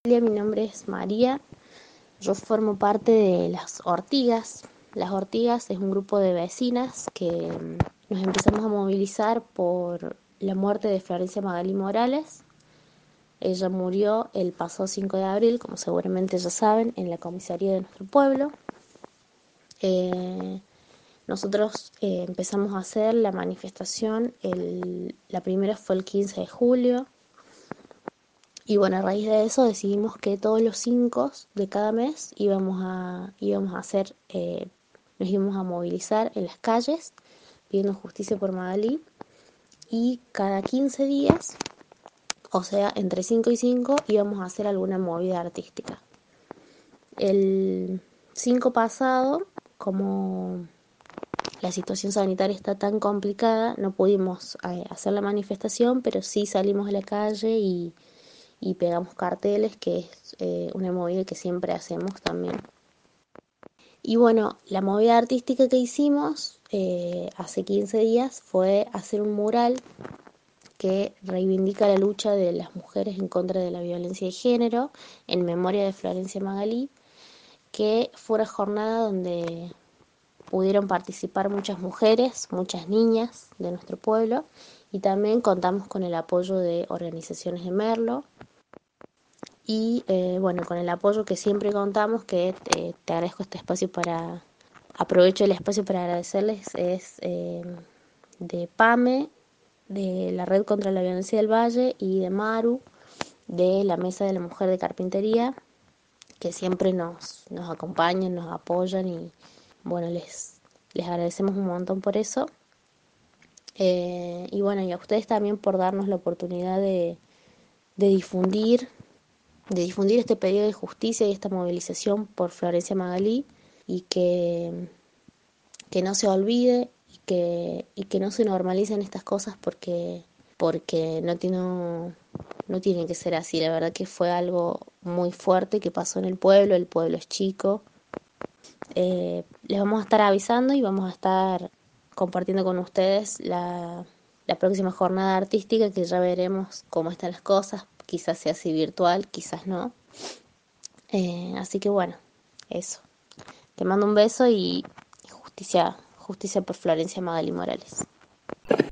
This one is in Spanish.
Mi nombre es María, yo formo parte de Las Ortigas. Las Ortigas es un grupo de vecinas que nos empezamos a movilizar por la muerte de Florencia Magalí Morales. Ella murió el pasado 5 de abril, como seguramente ya saben, en la comisaría de nuestro pueblo. Eh, Nosotros empezamos a hacer la manifestación, la primera fue el 15 de julio. Y bueno, a raíz de eso decidimos que todos los 5 de cada mes íbamos a hacer, nos íbamos a movilizar en las calles pidiendo justicia por Magalí, y cada 15 días, o sea, entre 5 y 5, íbamos a hacer alguna movida artística. El 5 pasado, como la situación sanitaria está tan complicada, no pudimos hacer la manifestación, pero sí salimos a la calle y pegamos carteles, que es una movida que siempre hacemos también. Y bueno, la movida artística que hicimos hace 15 días fue hacer un mural que reivindica la lucha de las mujeres en contra de la violencia de género en memoria de Florencia Magalí, que fue una jornada donde pudieron participar muchas mujeres, muchas niñas de nuestro pueblo, y también contamos con el apoyo de organizaciones de Merlo. Y bueno, con el apoyo que siempre contamos, que te agradezco este espacio aprovecho el espacio para agradecerles, es de PAME, de la Red contra la Violencia del Valle, y de Maru, de la Mesa de la Mujer de Carpintería, que siempre nos acompañan, nos apoyan, y bueno, les agradecemos un montón por eso. Y bueno, y a ustedes también por darnos la oportunidad de difundir de difundir este pedido de justicia y esta movilización por Florencia Magalí, y que no se olvide y que no se normalicen estas cosas, porque no tiene que ser así. La verdad que fue algo muy fuerte que pasó en el pueblo es chico. Les vamos a estar avisando y vamos a estar compartiendo con ustedes la próxima jornada artística, que ya veremos cómo están las cosas, quizás sea así virtual, quizás no. Así que bueno, eso. Te mando un beso y justicia por Florencia Magalí Morales.